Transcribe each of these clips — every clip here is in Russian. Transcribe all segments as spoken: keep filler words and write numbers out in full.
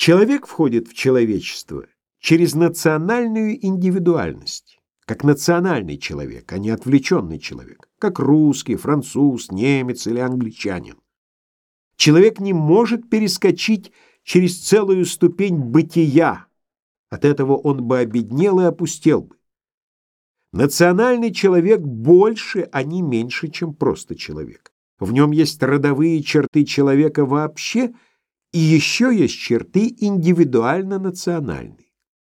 Человек входит в человечество через национальную индивидуальность, как национальный человек, а не отвлеченный человек, как русский, француз, немец или англичанин. Человек не может перескочить через целую ступень бытия, от этого он бы обеднел и опустел бы. Национальный человек больше, а не меньше, чем просто человек. В нем есть родовые черты человека вообще, и еще есть черты индивидуально-национальные.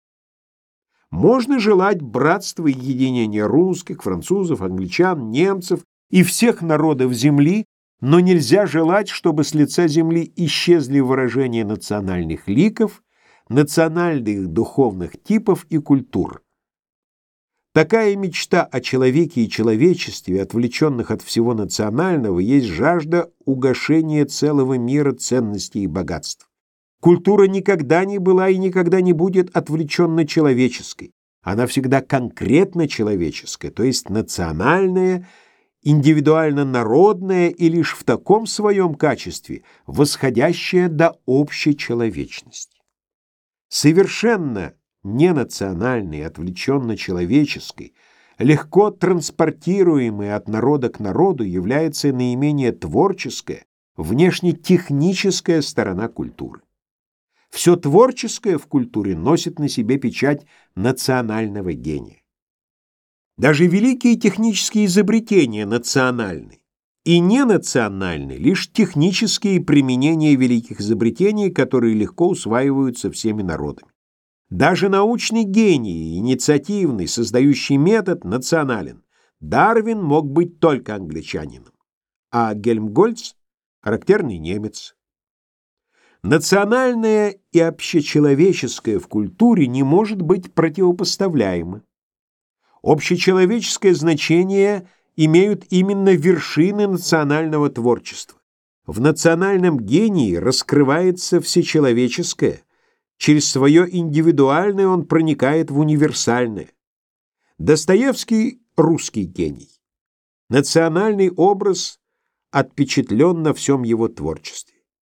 Можно желать братства и единения русских, французов, англичан, немцев и всех народов земли, но нельзя желать, чтобы с лица земли исчезли выражения национальных ликов, национальных духовных типов и культур. Такая мечта о человеке и человечестве, отвлеченных от всего национального, есть жажда угошения целого мира ценностей и богатств. Культура никогда не была и никогда не будет отвлеченно человеческой. Она всегда конкретно человеческая, то есть национальная, индивидуально-народная и лишь в таком своем качестве восходящая до общечеловечности. Совершенно ненациональной, отвлеченно-человеческой, легко транспортируемой от народа к народу является наименее творческая, внешне-техническая сторона культуры. Все творческое в культуре носит на себе печать национального гения. Даже великие технические изобретения национальны, и ненациональны лишь технические применения великих изобретений, которые легко усваиваются всеми народами. Даже научный гений, инициативный, создающий метод, национален. Дарвин мог быть только англичанином, а Гельмгольц – характерный немец. Национальное и общечеловеческое в культуре не может быть противопоставляемо. Общечеловеческое значение имеют именно вершины национального творчества. В национальном гении раскрывается всечеловеческое. Через свое индивидуальное он проникает в универсальное. Достоевский – русский гений. Национальный образ отпечатлен на всем его творчестве.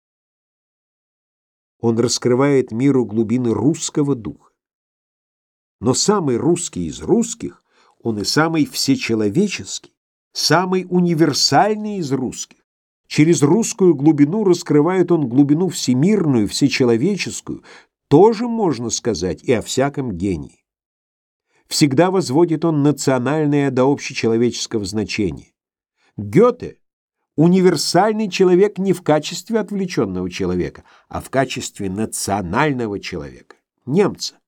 Он раскрывает миру глубины русского духа. Но самый русский из русских, он и самый всечеловеческий, самый универсальный из русских. Через русскую глубину раскрывает он глубину всемирную, всечеловеческую. Тоже можно сказать и о всяком гении. Всегда возводит он национальное до общечеловеческого значения. Гёте – универсальный человек не в качестве отвлеченного человека, а в качестве национального человека, немца.